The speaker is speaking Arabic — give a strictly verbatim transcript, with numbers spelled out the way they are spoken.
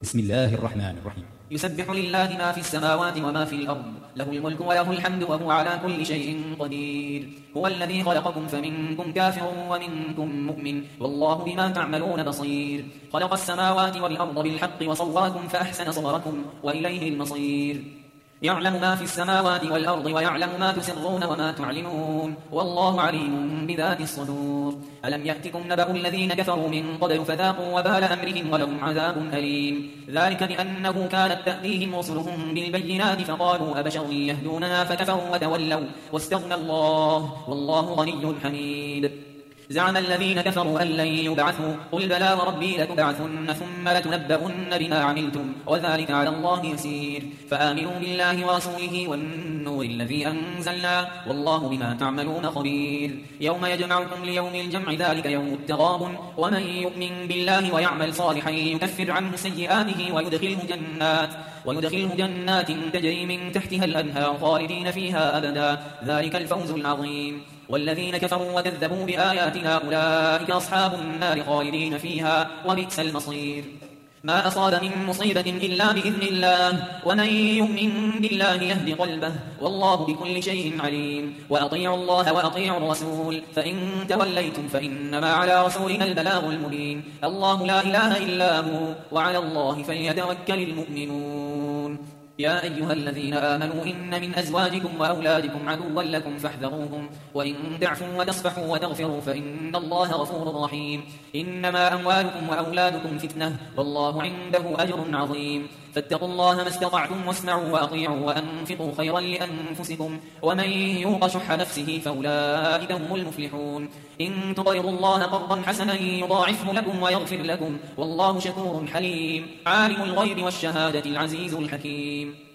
بسم الله الرحمن الرحيم. يسبح لله ما في السماوات وما في الأرض، له الملك وله الحمد وهو على كل شيء قدير. هو الذي خلقكم فمنكم كافر ومنكم مؤمن، والله بما تعملون بصير. خلق السماوات والأرض بالحق وصوركم فأحسن صوركم وإليه المصير. يعلم ما في السماوات والأرض ويعلم ما تسرون وما تعلنون، والله عليم بذات الصدور. ألم يأتكم نبأ الذين كفروا من قبل فذاقوا وبال أمرهم ولهم عذاب أليم. ذلك بأنه كانت تأتيهم رسلهم بالبينات فقالوا أبشر يهدوننا فكفروا وتولوا واستغنى الله والله غني حميد. زعم الذين كفروا أن لن يبعثوا، قل بلى وربي لتبعثن ثم لتنبؤن بما عملتم وذلك على الله يسير. فآمنوا بالله ورسوله والنور الذي أنزلنا والله بما تعملون خبير. يوم يجمعكم ليوم الجمع ذلك يوم التغابن، ومن يؤمن بالله ويعمل صالحا يكفر عنه سيئاته ويدخله جنات ويدخله جنات تجري من تحتها الأنهار خالدين فيها أبدا، ذلك الفوز العظيم. والذين كفروا وكذبوا بآياتنا أولئك أصحاب النار خالدين فيها وبئس المصير. ما أصاب من مصيبة إلا بإذن الله، ومن يؤمن بالله يهد قلبه والله بكل شيء عليم. وأطيعوا الله وأطيعوا الرسول، فإن توليتم فإنما على رسولنا البلاغ المبين. الله لا إله إلا هو وعلى الله فليتوكل المؤمنون. يا أيها الذين آمنوا إن من أزواجكم وأولادكم عدوا لكم فاحذروهم، وإن تعفوا وتصفحوا وتغفروا فإن الله غفور رحيم. إنما أموالكم وأولادكم فتنة والله عنده أجر عظيم. فاتقوا الله ما استطعتم واسمعوا وأطيعوا وأنفقوا خيرا لأنفسكم، ومن يوق شح نفسه فأولئك هم المفلحون. إن تقرضوا الله قرضا حسنا يضاعفه لكم ويغفر لكم والله شكور حليم. عالم الغيب والشهادة العزيز الحكيم.